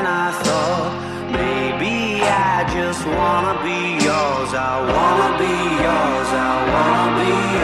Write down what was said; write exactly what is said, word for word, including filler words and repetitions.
I thought maybe I just wanna be yours. I wanna be yours, I wanna be yours.